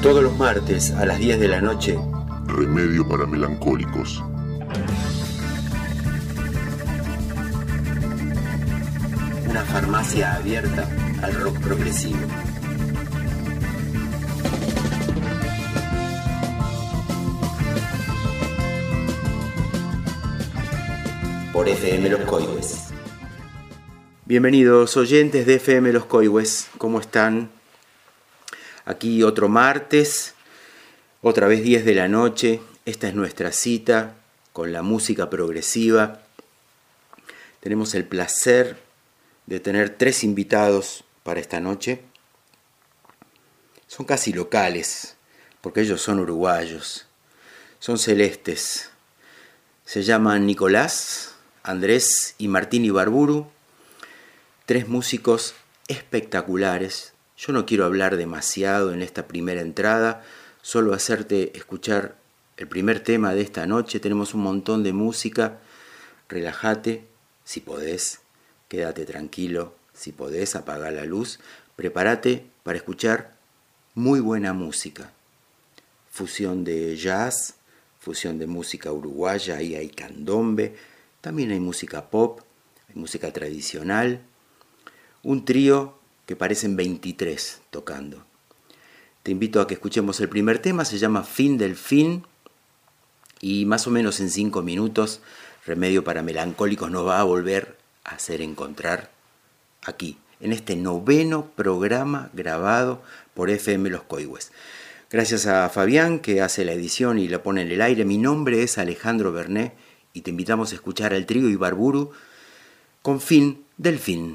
Todos los martes a las 10 de la noche. Remedio para melancólicos. Una farmacia abierta al rock progresivo. Por FM Los Coihues. Bienvenidos oyentes de FM Los Coihues, ¿cómo están? Aquí otro martes, otra vez 10 de la noche. Esta es nuestra cita con la música progresiva. Tenemos el placer de tener 3 invitados para esta noche. Son casi locales, porque ellos son uruguayos, son celestes. Se llaman Nicolás, Andrés y Martín Ibarburu, 3 músicos espectaculares. Yo no quiero hablar demasiado en esta primera entrada, solo hacerte escuchar el primer tema de esta noche. Tenemos un montón de música, relájate, si podés, quédate tranquilo, si podés, apaga la luz, prepárate para escuchar muy buena música. Fusión de jazz, fusión de música uruguaya, ahí hay candombe, también hay música pop, hay música tradicional, un trío que parecen 23 tocando. Te invito a que escuchemos el primer tema, se llama Fin del Fin, y más o menos en 5 minutos, Remedio para Melancólicos nos va a volver a hacer encontrar aquí, en este 9º programa grabado por FM Los Coihues. Gracias a Fabián, que hace la edición y la pone en el aire. Mi nombre es Alejandro Bernet y te invitamos a escuchar al trío Ibarburu con Fin del Fin.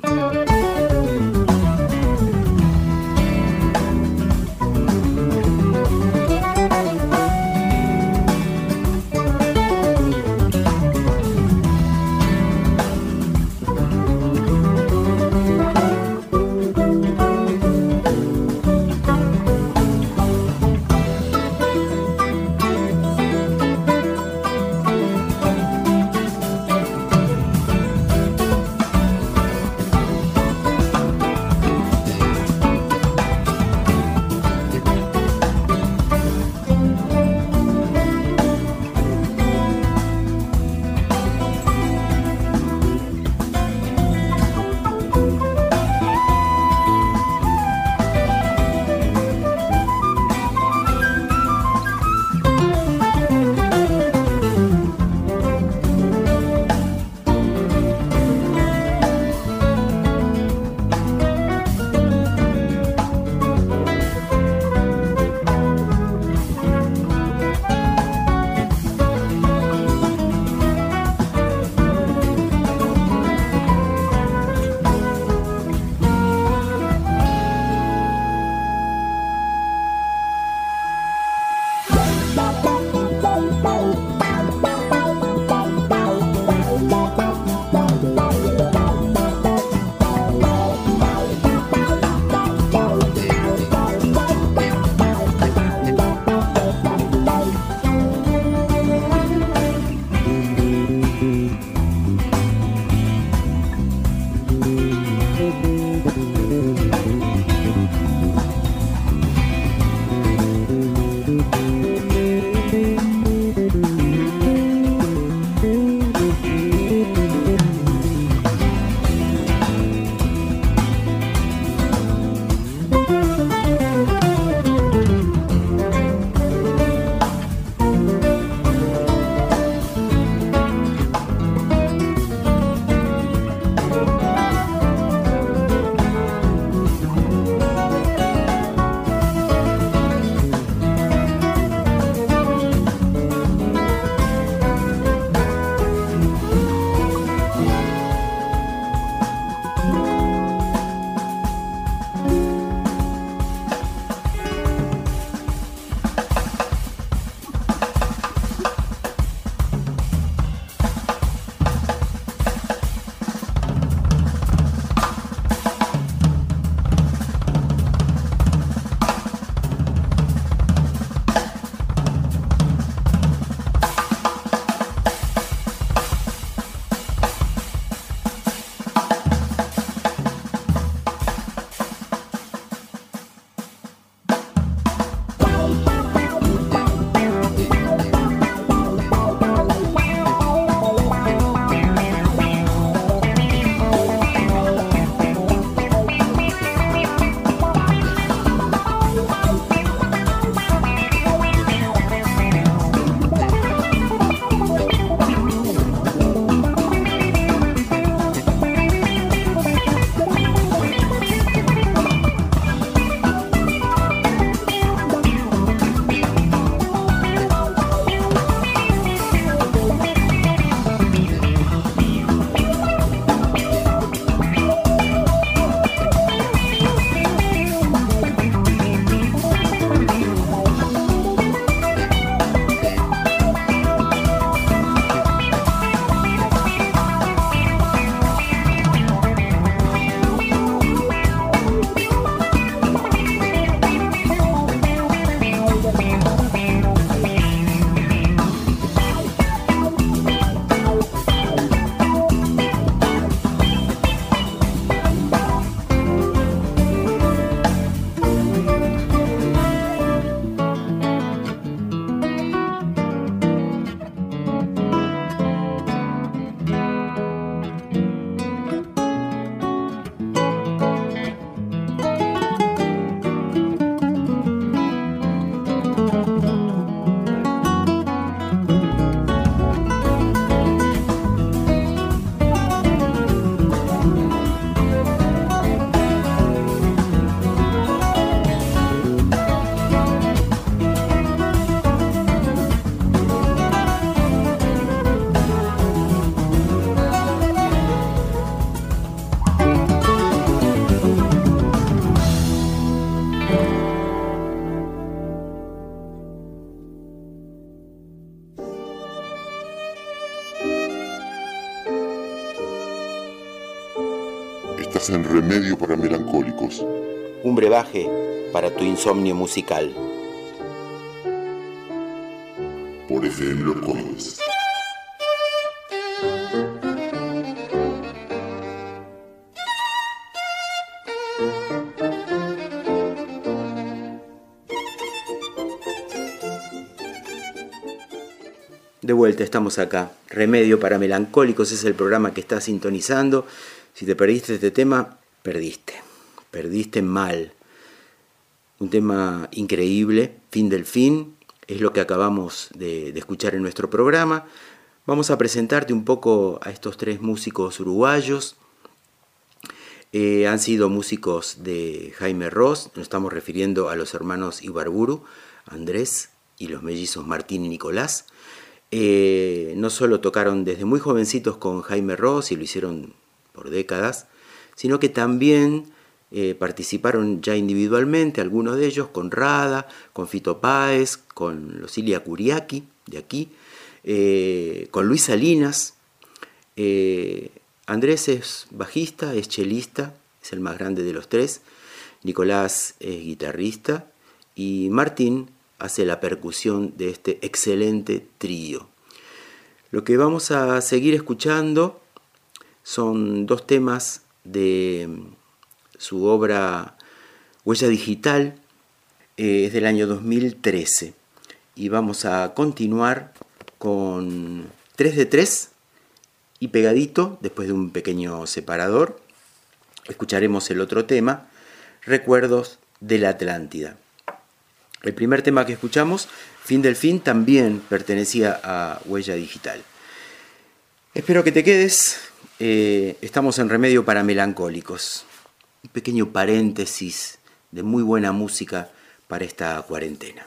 Estás en Remedio para Melancólicos. Un brebaje para tu insomnio musical. Por FM Los Coides. De vuelta, estamos acá. Remedio para Melancólicos es el programa que estás sintonizando. Si te perdiste este tema, perdiste mal. Un tema increíble, Fin del Fin, es lo que acabamos de escuchar en nuestro programa. Vamos a presentarte un poco a estos tres músicos uruguayos. Han sido músicos de Jaime Ross, nos estamos refiriendo a los hermanos Ibarburu, Andrés, y los mellizos Martín y Nicolás. No solo tocaron desde muy jovencitos con Jaime Ross y lo hicieron por décadas, sino que también participaron ya individualmente, algunos de ellos con Rada, con Fito Páez, con los Ilia Kuriaki de aquí, con Luis Salinas. Andrés es bajista, es chelista, es el más grande de los tres. Nicolás es guitarrista y Martín hace la percusión de este excelente trío. Lo que vamos a seguir escuchando son dos temas de su obra Huella Digital, es del año 2013. Y vamos a continuar con 3 de 3 y pegadito, después de un pequeño separador, escucharemos el otro tema, Recuerdos de la Atlántida. El primer tema que escuchamos, Fin del Fin, también pertenecía a Huella Digital. Espero que te quedes. Estamos en Remedio para Melancólicos. Un pequeño paréntesis de muy buena música para esta cuarentena.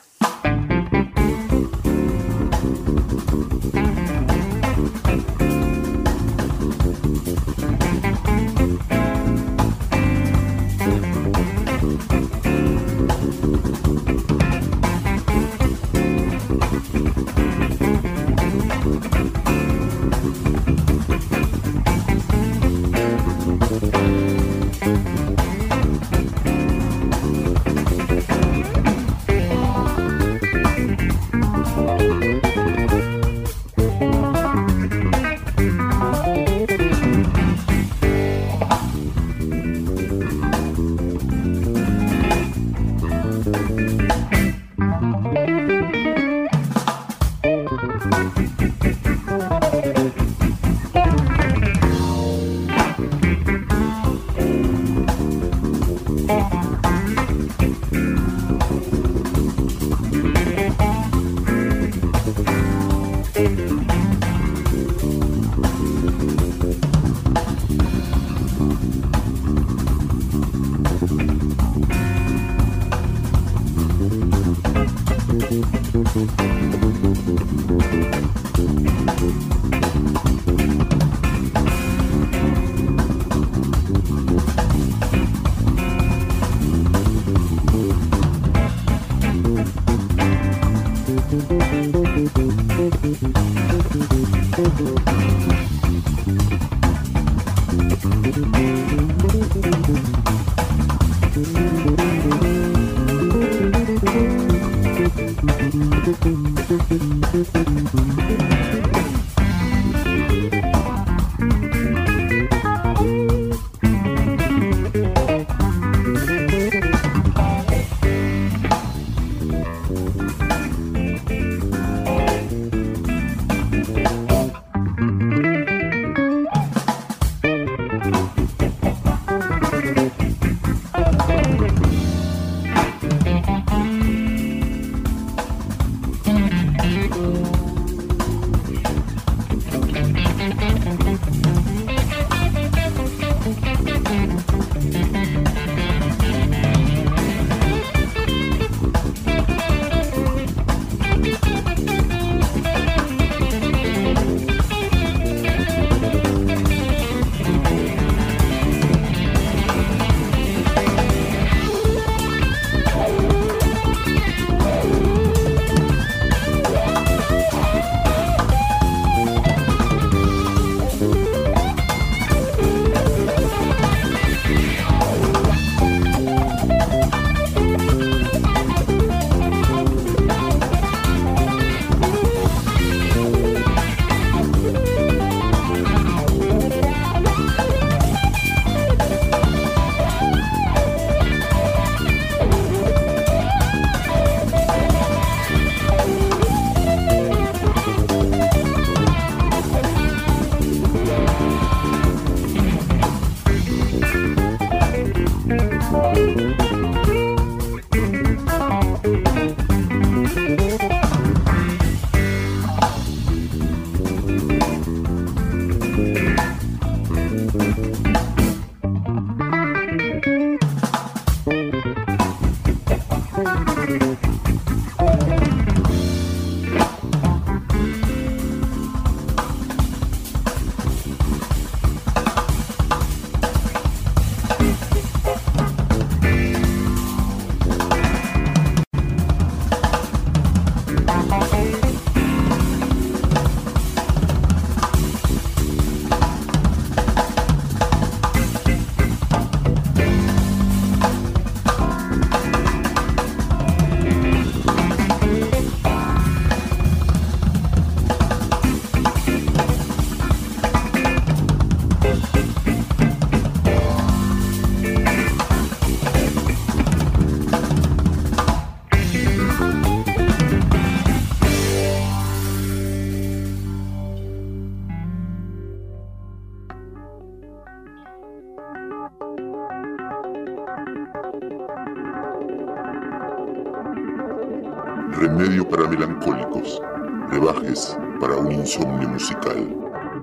Remedio para melancólicos. Brebajes para un insomnio musical.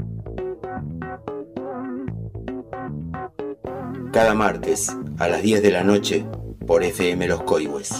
Cada martes a las 10 de la noche por FM Los Coihues.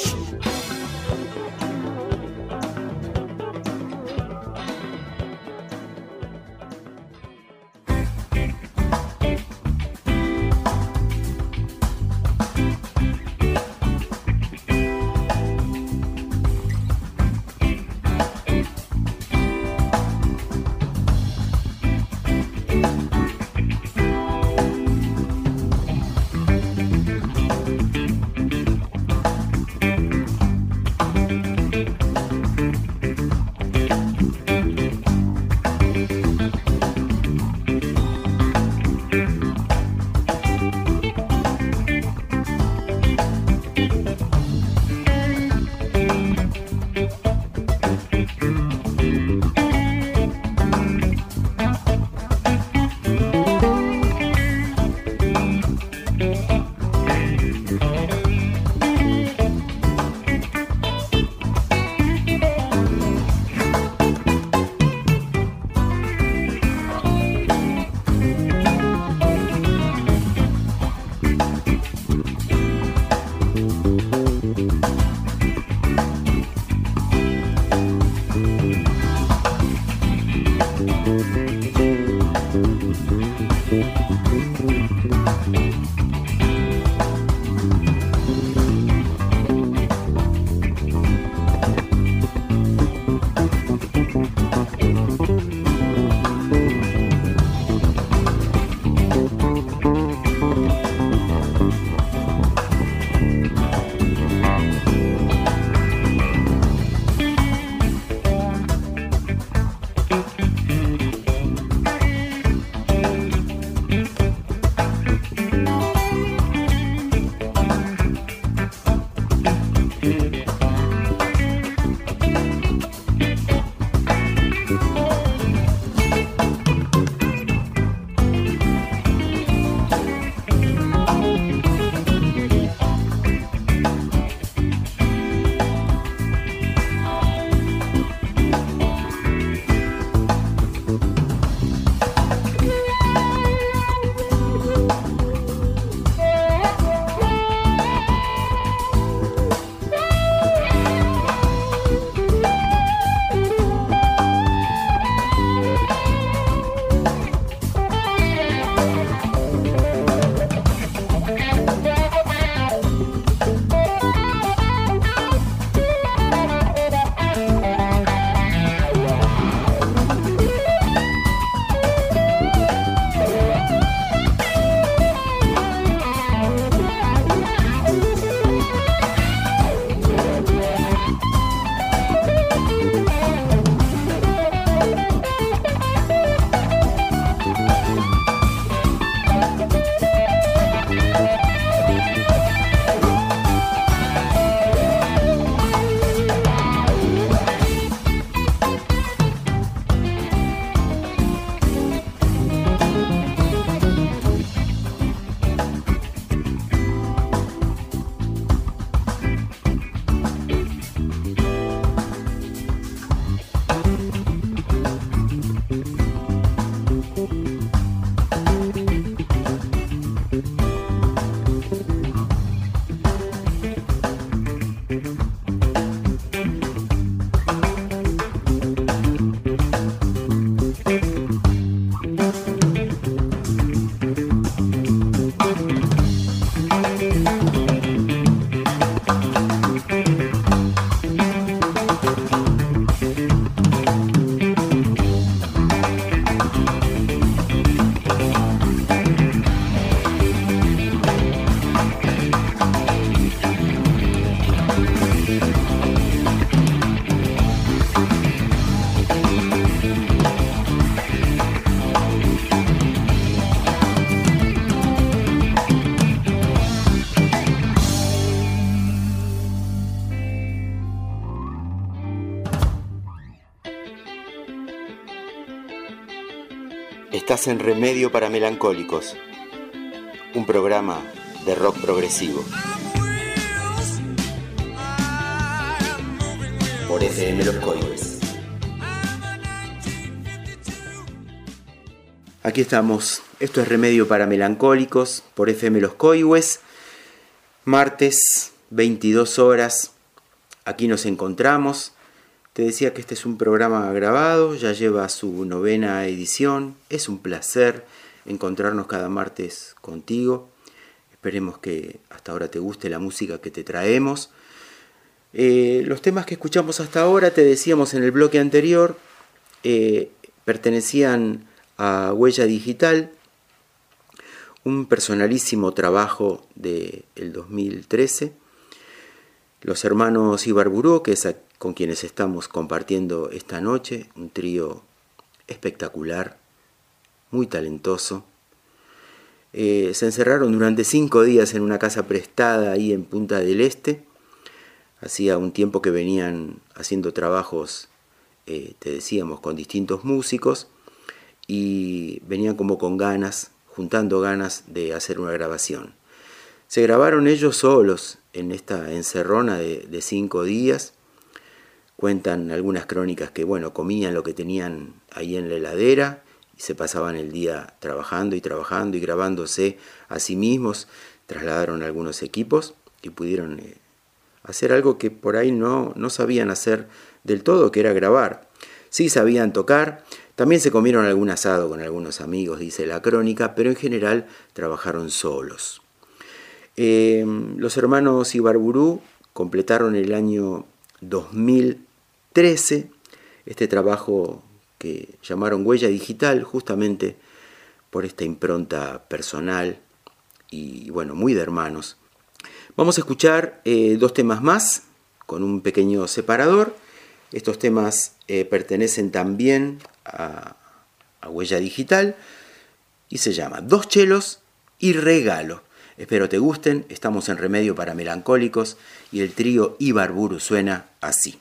Estás en Remedio para Melancólicos, un programa de rock progresivo. por FM Los Coihues. Aquí estamos, esto es Remedio para Melancólicos por FM Los Coihues, martes 22 horas, aquí nos encontramos. Te decía que este es un programa grabado, ya lleva su 9ª edición, es un placer encontrarnos cada martes contigo. Esperemos que hasta ahora te guste la música que te traemos. Los temas que escuchamos hasta ahora, te decíamos en el bloque anterior, pertenecían a Huella Digital, un personalísimo trabajo del 2013. Los hermanos Ibarburu, que es con quienes estamos compartiendo esta noche, un trío espectacular, muy talentoso. Se encerraron durante 5 días en una casa prestada ahí en Punta del Este. Hacía un tiempo que venían haciendo trabajos, te decíamos, con distintos músicos, y venían como con ganas, juntando ganas de hacer una grabación. Se grabaron ellos solos en esta encerrona de 5 días. Cuentan algunas crónicas que, comían lo que tenían ahí en la heladera y se pasaban el día trabajando y grabándose a sí mismos. Trasladaron algunos equipos y pudieron hacer algo que por ahí no sabían hacer del todo, que era grabar. Sí sabían tocar. También se comieron algún asado con algunos amigos, dice la crónica, pero en general trabajaron solos. Los hermanos Ibarburu completaron el año 2013 este trabajo que llamaron Huella Digital, justamente por esta impronta personal y muy de hermanos. Vamos a escuchar 2 temas más con un pequeño separador. Estos temas pertenecen también a Huella Digital y se llama 2 chelos y regalo. Espero te gusten, estamos en Remedio para Melancólicos y el trío Ibarburu suena así.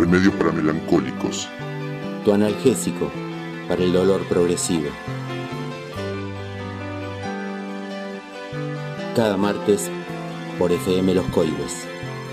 Remedio para melancólicos. Tu analgésico para el dolor progresivo. Cada martes por FM Los Coihues.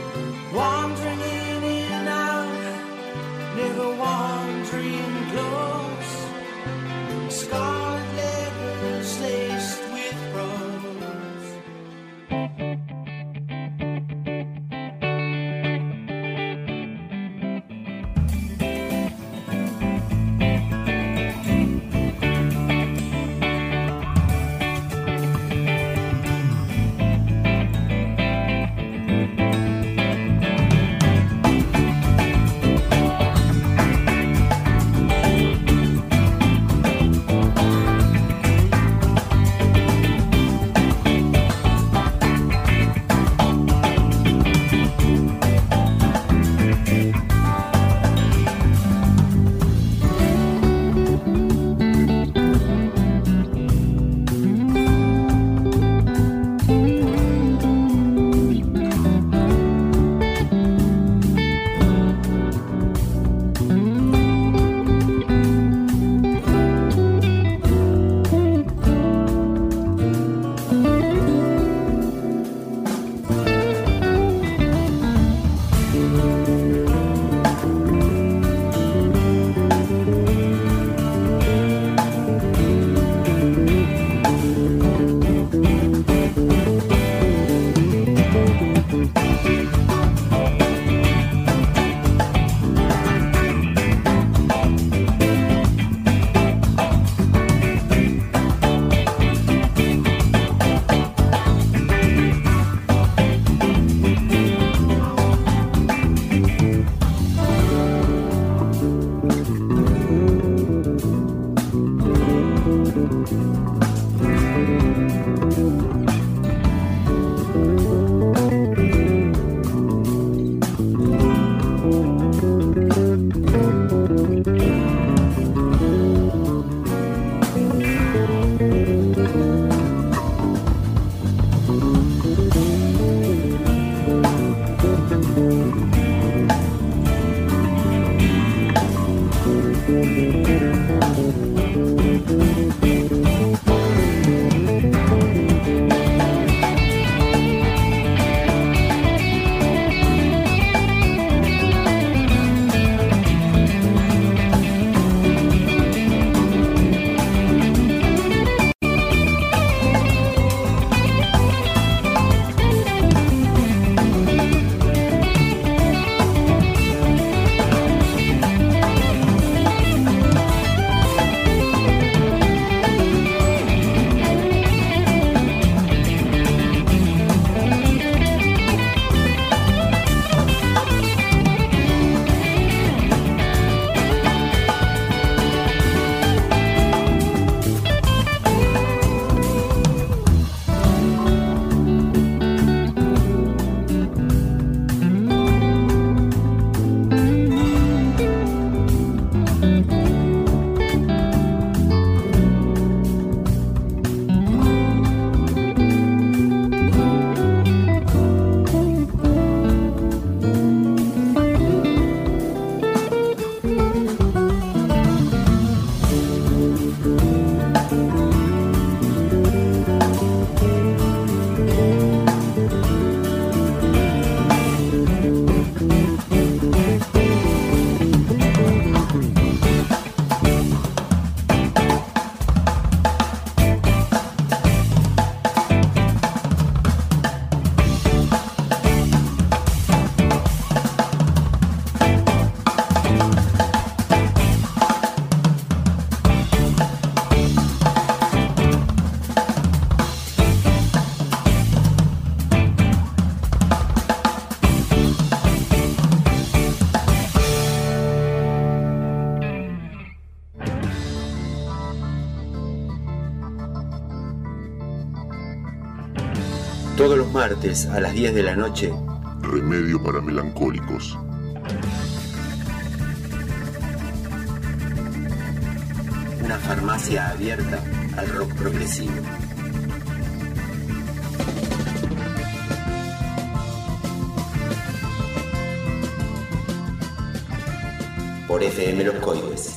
Todos los martes a las 10 de la noche. Remedio para melancólicos. Una farmacia abierta al rock progresivo. por FM Los Coihues.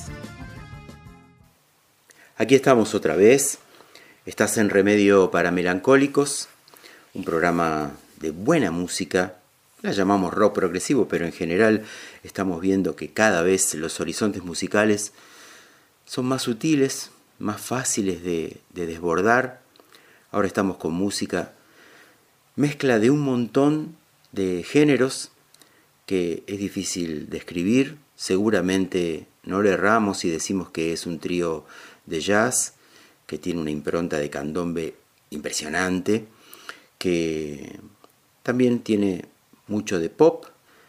Aquí estamos otra vez. Estás en Remedio para Melancólicos, un programa de buena música. La llamamos rock progresivo, pero en general estamos viendo que cada vez los horizontes musicales son más sutiles, más fáciles de desbordar. Ahora estamos con música, mezcla de un montón de géneros que es difícil describir. Seguramente no le erramos si decimos que es un trío de jazz que tiene una impronta de candombe impresionante, que también tiene mucho de pop.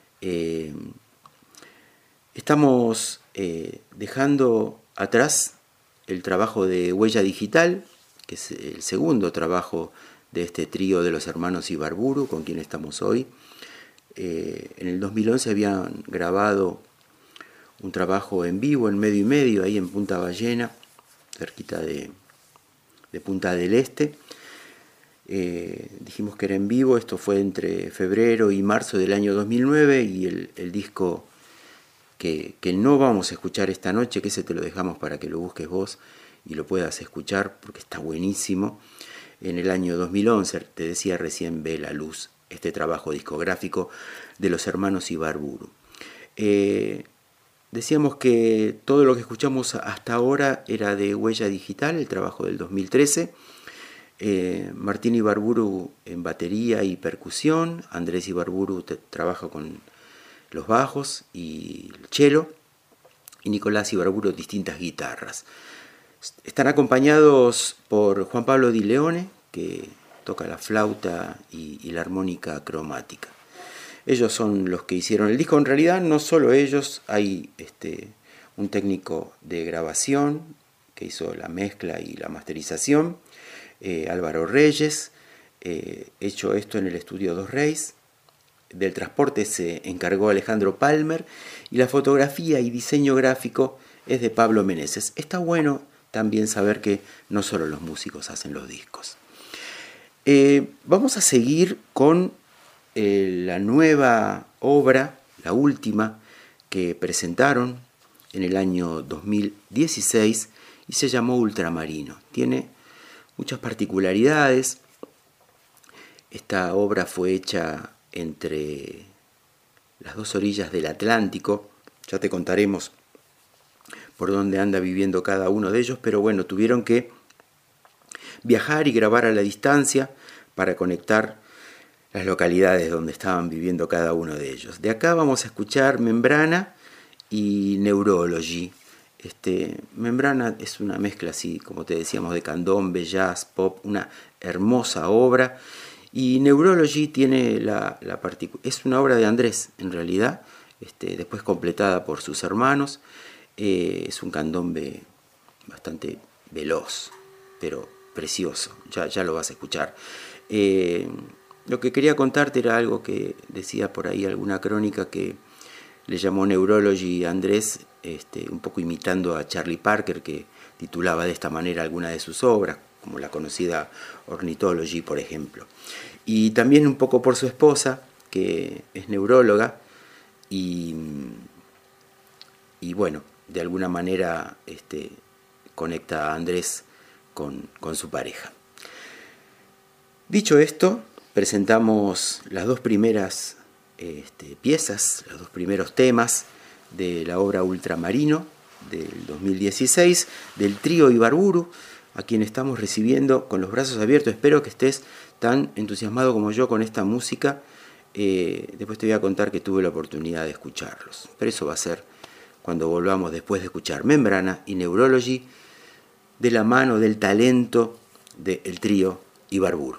Estamos dejando atrás el trabajo de Huella Digital, que es el segundo trabajo de este trío de los hermanos Ibarburu, con quien estamos hoy. En el 2011 habían grabado un trabajo en vivo en Medio y Medio, ahí en Punta Ballena, cerquita de Punta del Este. Dijimos que era en vivo, esto fue entre febrero y marzo del año 2009, y el disco que no vamos a escuchar esta noche, que ese te lo dejamos para que lo busques vos y lo puedas escuchar porque está buenísimo. En el año 2011, te decía recién, ve la luz este trabajo discográfico de los hermanos Ibarburu. Decíamos que todo lo que escuchamos hasta ahora era de Huella Digital, el trabajo del 2013. Martín Ibarburu en batería y percusión, Andrés Ibarburu trabaja con los bajos y el cello, y Nicolás Ibarburu distintas guitarras. Están acompañados por Juan Pablo Di Leone, que toca la flauta y la armónica cromática. Ellos son los que hicieron el disco. En realidad no solo ellos, hay un técnico de grabación que hizo la mezcla y la masterización, Álvaro Reyes, hecho esto en el estudio Dos Reyes. Del transporte se encargó Alejandro Palmer, y la fotografía y diseño gráfico es de Pablo Meneses. Está bueno también saber que no solo los músicos hacen los discos. Vamos a seguir con la nueva obra, la última, que presentaron en el año 2016 y se llamó Ultramarino. Tiene muchas particularidades. Esta obra fue hecha entre las dos orillas del Atlántico. Ya te contaremos por dónde anda viviendo cada uno de ellos, pero bueno, tuvieron que viajar y grabar a la distancia para conectar las localidades donde estaban viviendo cada uno de ellos. De acá vamos a escuchar Membrana y Neurology. Membrana es una mezcla, así como te decíamos, de candombe, jazz, pop, una hermosa obra. Y Neurology tiene es una obra de Andrés, en realidad, después completada por sus hermanos. Es un candombe bastante veloz, pero precioso, ya lo vas a escuchar. Lo que quería contarte era algo que decía por ahí alguna crónica, que le llamó Neurology Andrés, un poco imitando a Charlie Parker, que titulaba de esta manera alguna de sus obras, como la conocida Ornithology, por ejemplo. Y también un poco por su esposa, que es neuróloga, y bueno, de alguna manera conecta a Andrés con su pareja. Dicho esto, presentamos las dos primeras piezas, los dos primeros temas de la obra Ultramarino del 2016, del trío Ibarburu, a quien estamos recibiendo con los brazos abiertos. Espero que estés tan entusiasmado como yo con esta música. Después te voy a contar que tuve la oportunidad de escucharlos, pero eso va a ser cuando volvamos después de escuchar Membrana y Neurology, de la mano del talento del trío Ibarburu.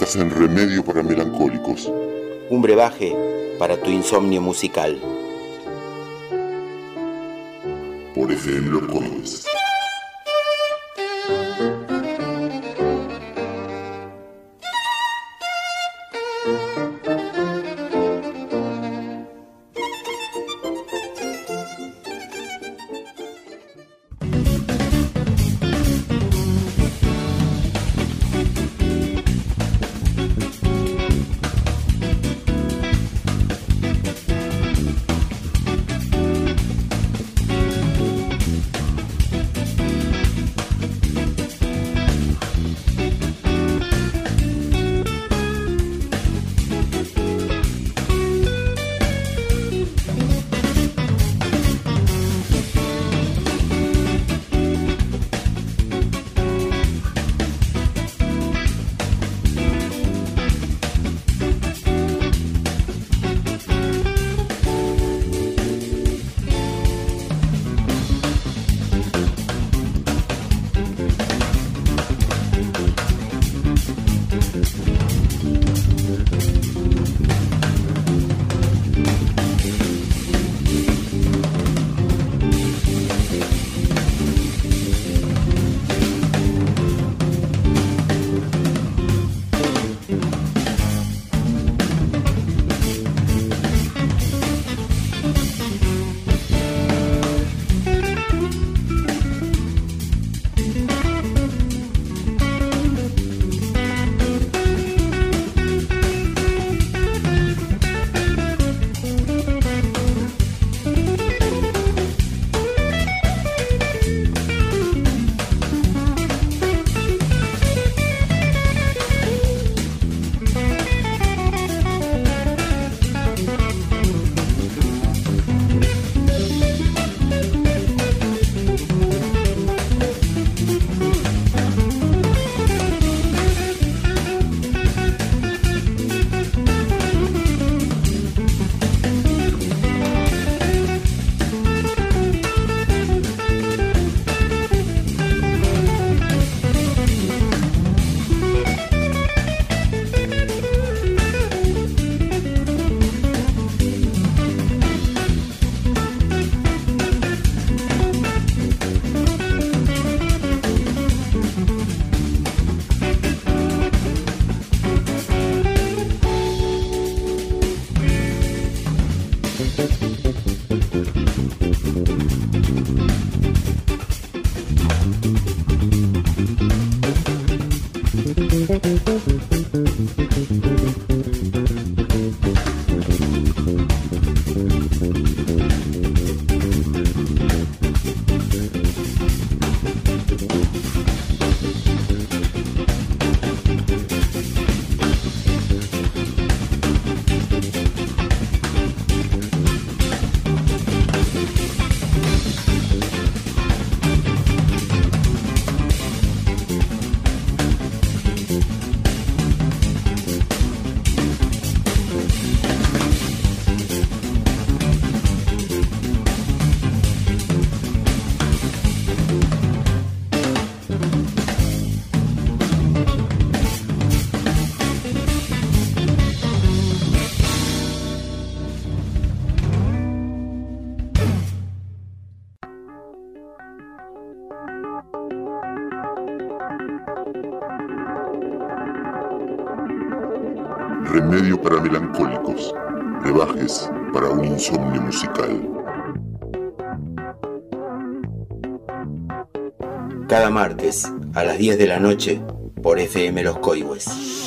Estás en Remedio para Melancólicos. Un brebaje para tu insomnio musical. Por FM Los Códigos. Remedio para melancólicos, brebajes para un insomnio musical. Cada martes a las 10 de la noche por FM Los Códigos.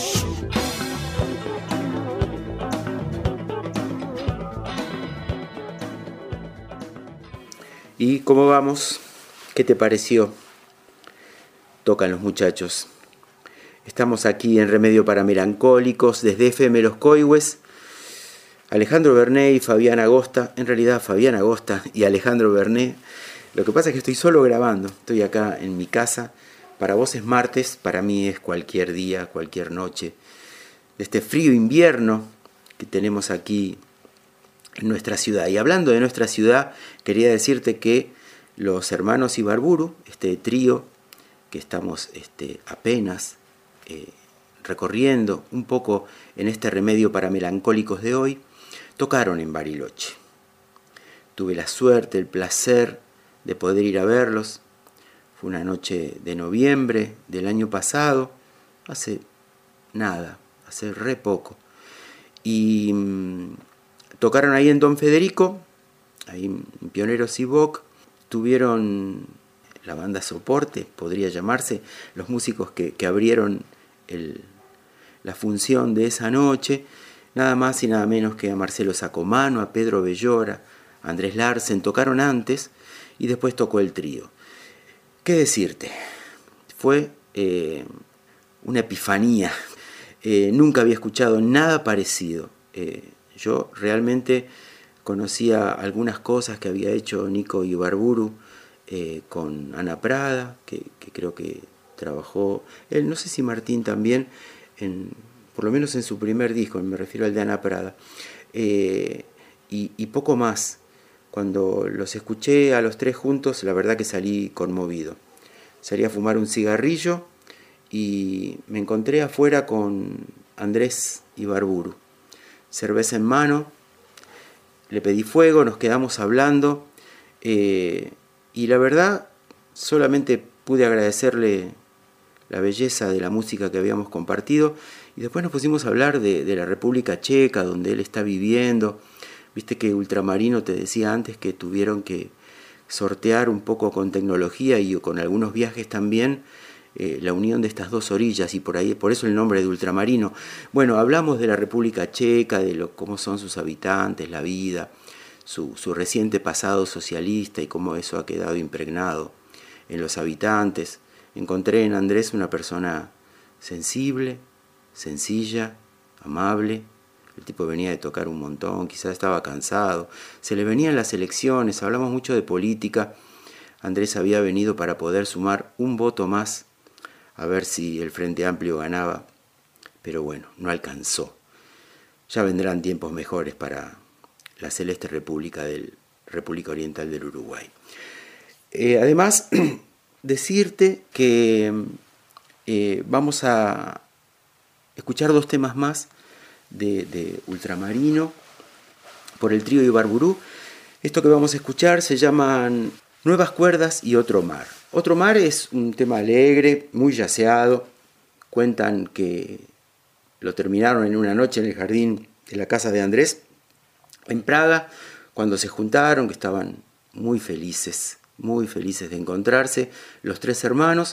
¿Y cómo vamos? ¿Qué te pareció? Tocan los muchachos. Estamos aquí en Remedio para Melancólicos, desde FM Los Códigos. Alejandro Bernet y Fabián Agosta, en realidad Fabián Agosta y Alejandro Bernet. Lo que pasa es que estoy solo grabando, estoy acá en mi casa. Para vos es martes, para mí es cualquier día, cualquier noche. De este frío invierno que tenemos aquí en nuestra ciudad. Y hablando de nuestra ciudad, quería decirte que los hermanos Ibarburu, este trío que estamos apenas recorriendo un poco en este remedio para melancólicos de hoy, tocaron en Bariloche. Tuve la suerte, el placer de poder ir a verlos. Fue una noche de noviembre del año pasado, hace re poco. Y tocaron ahí en Don Federico, ahí en Pioneros y Boc. Tuvieron la banda soporte, podría llamarse, los músicos que abrieron la función de esa noche, nada más y nada menos que a Marcelo Sacomano, a Pedro Bellora, a Andrés Larsen. Tocaron antes y después tocó el trío. ¿Qué decirte? Fue una epifanía. Nunca había escuchado nada parecido. Yo realmente conocía algunas cosas que había hecho Nico Ibarburu con Ana Prada, que creo que trabajó él, no sé si Martín también, por lo menos en su primer disco, me refiero al de Ana Prada, y poco más. Cuando los escuché a los tres juntos, la verdad que salí conmovido. Salí a fumar un cigarrillo y me encontré afuera con Andrés Ibarburu. Cerveza en mano, le pedí fuego, nos quedamos hablando y la verdad solamente pude agradecerle la belleza de la música que habíamos compartido y después nos pusimos a hablar de la República Checa, donde él está viviendo. Viste que Ultramarino, te decía antes, que tuvieron que sortear un poco con tecnología y con algunos viajes también la unión de estas dos orillas, y por eso el nombre de Ultramarino. Bueno, hablamos de la República Checa, de cómo son sus habitantes, la vida, su reciente pasado socialista y cómo eso ha quedado impregnado en los habitantes. Encontré en Andrés una persona sensible, sencilla, amable. El tipo venía de tocar un montón, quizás estaba cansado, se le venían las elecciones, hablamos mucho de política. Andrés había venido para poder sumar un voto más, a ver si el Frente Amplio ganaba, pero bueno, no alcanzó. Ya vendrán tiempos mejores para la celeste República Oriental del Uruguay. Además, decirte que vamos a escuchar dos temas más de Ultramarino por el trío Ibarburu. Esto que vamos a escuchar se llaman Nuevas Cuerdas y Otro Mar. Otro Mar es un tema alegre, muy yaceado. Cuentan que lo terminaron en una noche en el jardín de la casa de Andrés en Praga, cuando se juntaron, que estaban muy felices de encontrarse los tres hermanos.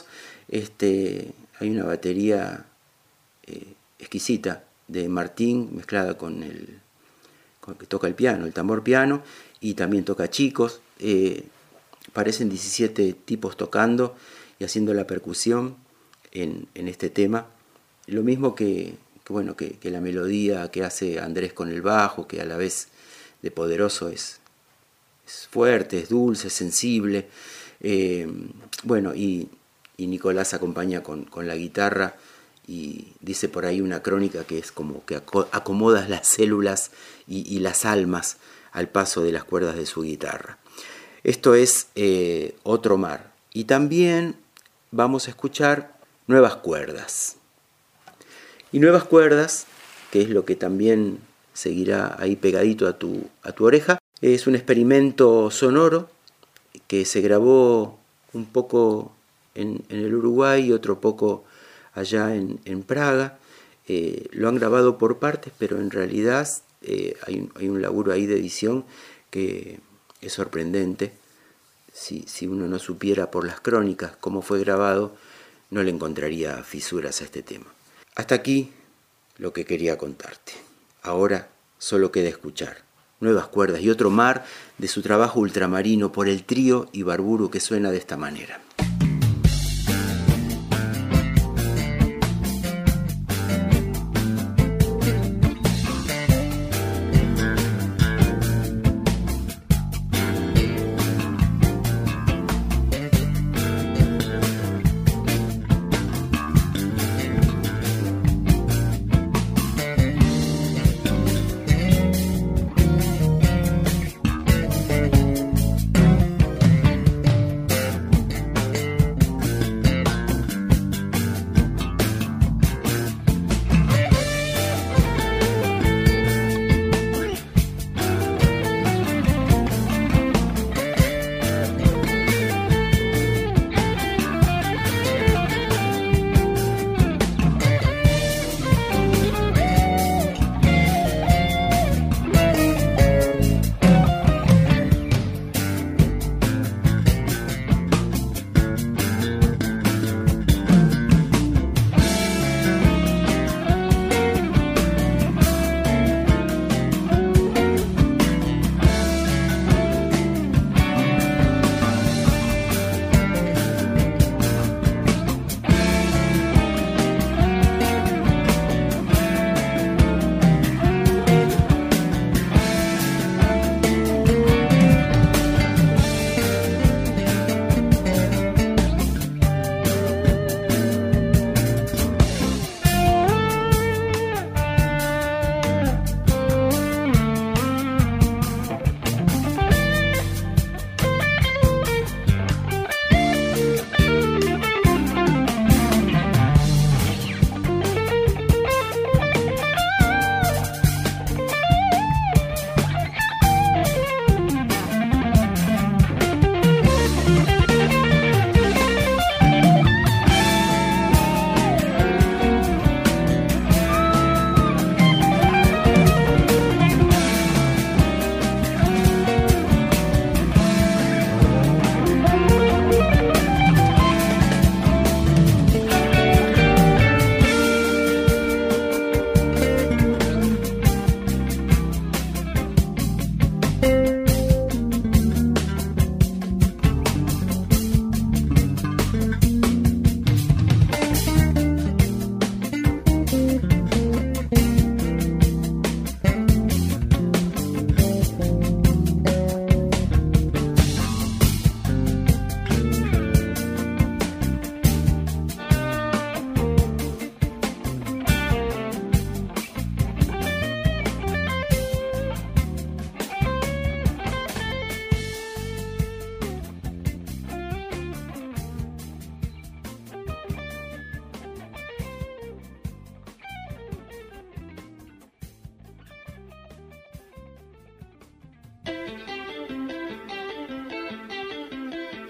Hay una batería exquisita de Martín mezclada con que toca el piano, el tambor piano, y también toca chicos. Parecen 17 tipos tocando y haciendo la percusión en este tema. Lo mismo que la melodía que hace Andrés con el bajo, que a la vez de poderoso es fuerte, es dulce, es sensible. Y Nicolás acompaña con la guitarra. Y dice por ahí una crónica que es como que acomodas las células y las almas al paso de las cuerdas de su guitarra. Esto es Otro Mar. Y también vamos a escuchar Nuevas Cuerdas. Y Nuevas Cuerdas, que es lo que también seguirá ahí pegadito a tu oreja, es un experimento sonoro que se grabó un poco en el Uruguay y otro poco allá en Praga. Lo han grabado por partes, pero en realidad hay un laburo ahí de edición que es sorprendente. Si uno no supiera por las crónicas cómo fue grabado, no le encontraría fisuras a este tema. Hasta aquí lo que quería contarte. Ahora solo queda escuchar Nuevas Cuerdas y Otro Mar de su trabajo Ultramarino por el trío Ibarburu, que suena de esta manera.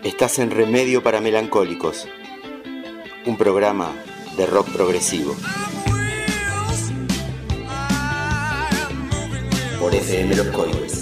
Estás en Remedio para Melancólicos, un programa de rock progresivo. Por FM Los Coihues.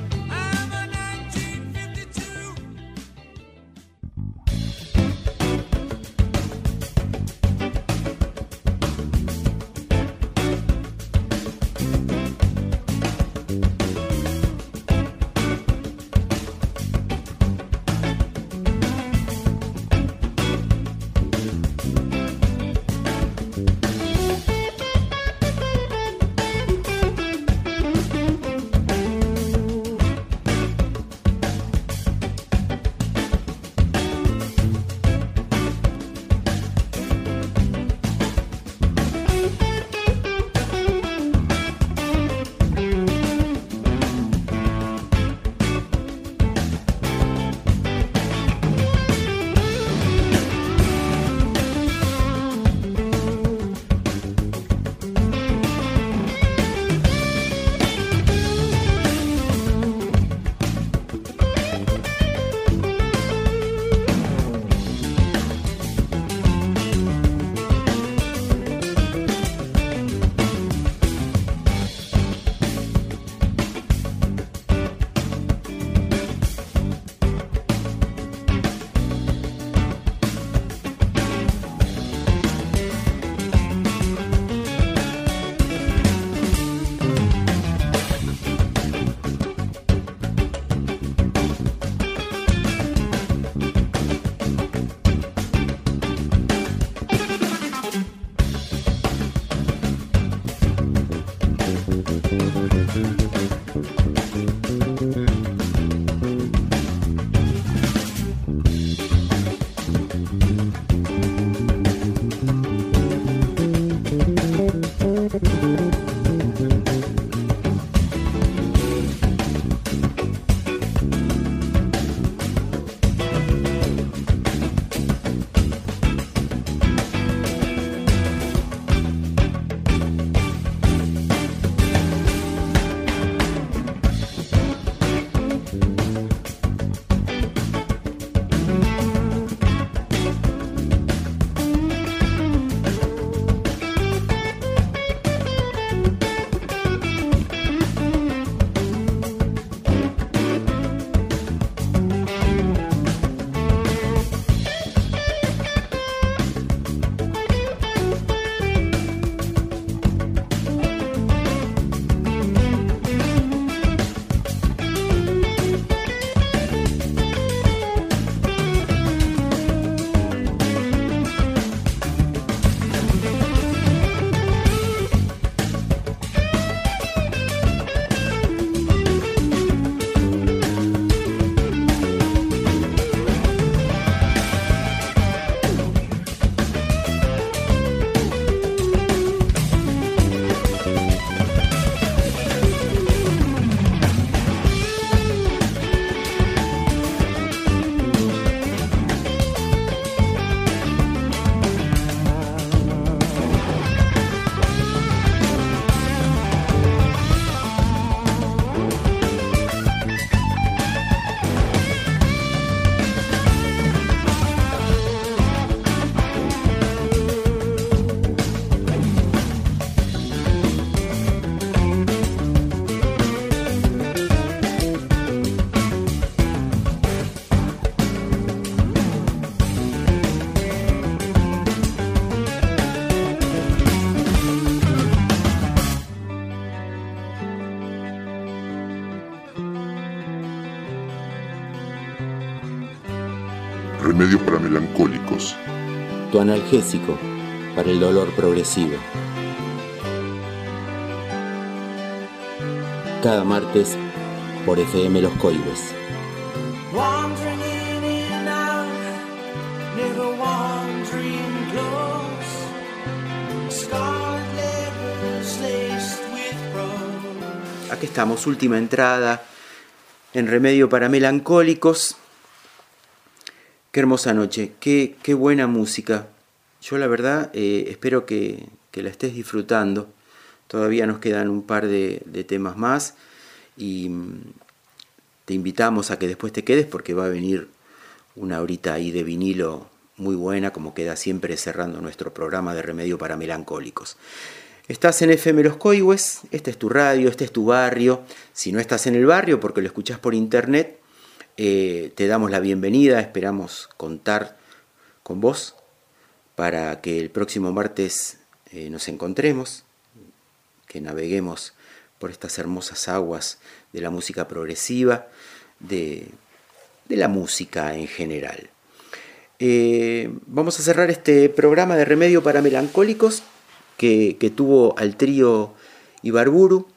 Remedio para Melancólicos. Tu analgésico para el dolor progresivo. Cada martes por FM Los Coihues. Aquí estamos, última entrada en Remedio para Melancólicos. Qué hermosa noche, qué buena música. Yo la verdad espero que la estés disfrutando. Todavía nos quedan un par de temas más y te invitamos a que después te quedes porque va a venir una horita ahí de vinilo muy buena, como queda siempre cerrando nuestro programa de Remedio para Melancólicos. Estás en FM Los Coihues, esta es tu radio, este es tu barrio. Si no estás en el barrio porque lo escuchás por internet, te damos la bienvenida, esperamos contar con vos para que el próximo martes nos encontremos, que naveguemos por estas hermosas aguas de la música progresiva, de la música en general. Vamos a cerrar este programa de Remedio para Melancólicos que tuvo al trío Ibarburu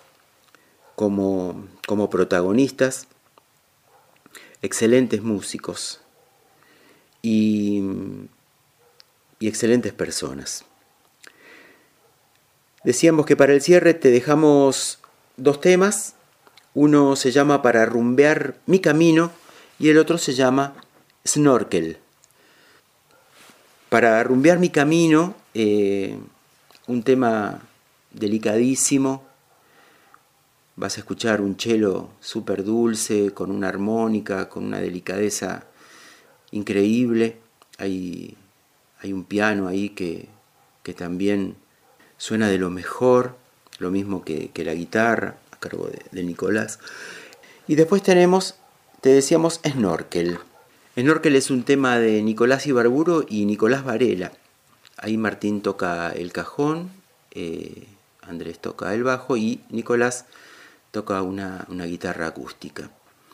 como protagonistas, excelentes músicos y excelentes personas. Decíamos que para el cierre te dejamos 2 temas. Uno se llama Para rumbear mi camino y el otro se llama Snorkel. Para rumbear mi camino, un tema delicadísimo. Vas a escuchar un cello súper dulce, con una armónica, con una delicadeza increíble. Hay un piano ahí que también suena de lo mejor, lo mismo que la guitarra, a cargo de Nicolás. Y después tenemos, te decíamos, Snorkel. Snorkel es un tema de Nicolás Ibarburu y Nicolás Varela. Ahí Martín toca el cajón, Andrés toca el bajo y Nicolás toca una guitarra acústica.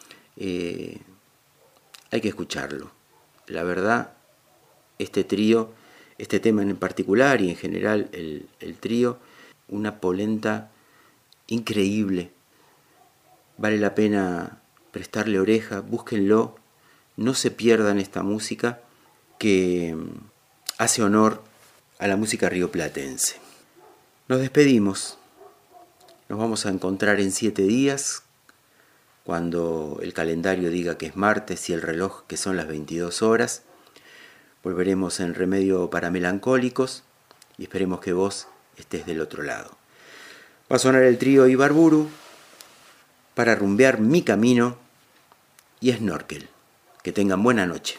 Hay que escucharlo. La verdad, este trío, este tema en particular y en general el trío, una polenta increíble. Vale la pena prestarle oreja, búsquenlo, no se pierdan esta música que hace honor a la música rioplatense. Nos despedimos. Nos vamos a encontrar en 7 días, cuando el calendario diga que es martes y el reloj que son las 22 horas. Volveremos en Remedio para Melancólicos y esperemos que vos estés del otro lado. Va a sonar el trío Ibarburu, Para rumbear mi camino y Snorkel. Que tengan buena noche.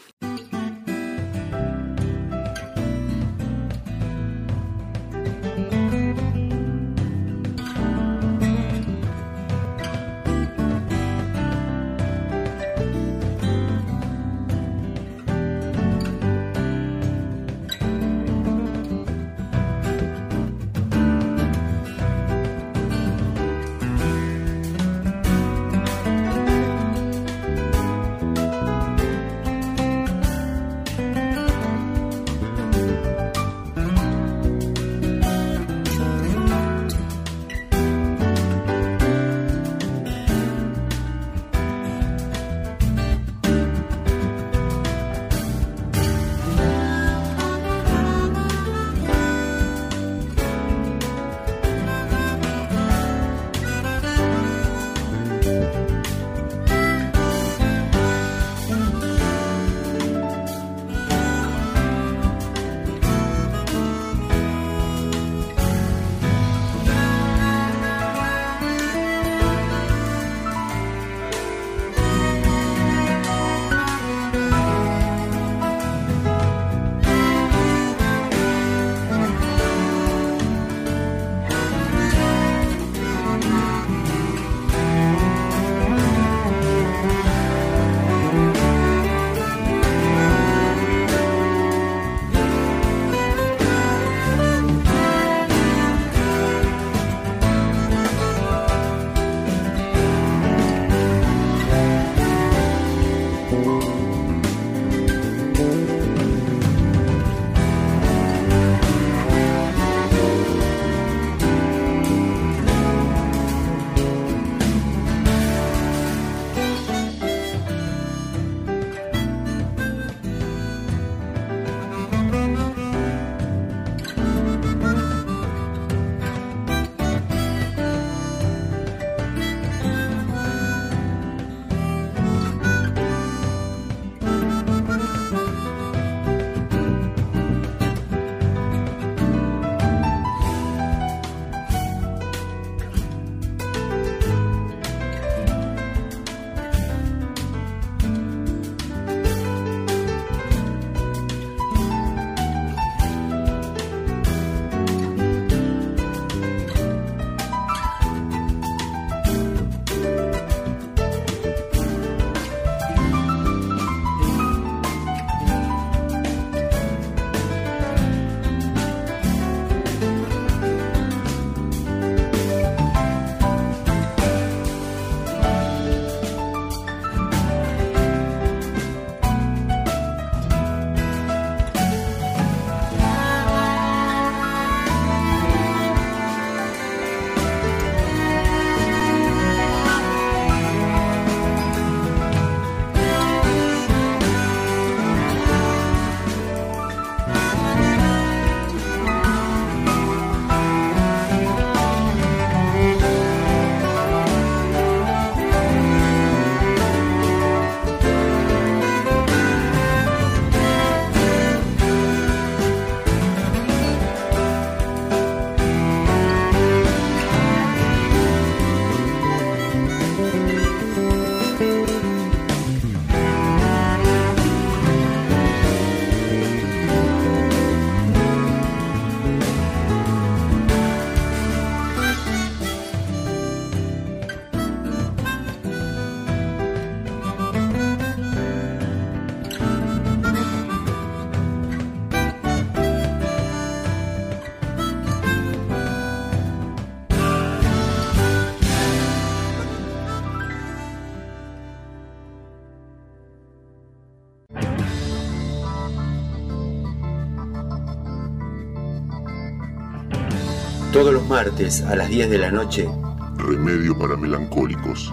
Todos los martes a las 10 de la noche. Remedio para melancólicos.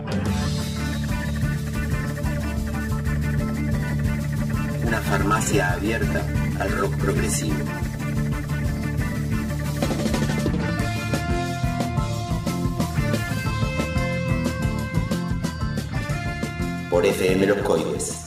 Una farmacia abierta al rock progresivo. Por FM Los Coides.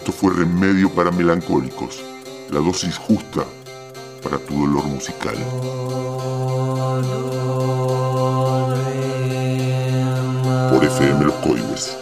Esto fue Remedio para Melancólicos, la dosis justa para tu dolor musical. Por FM Los Coihues.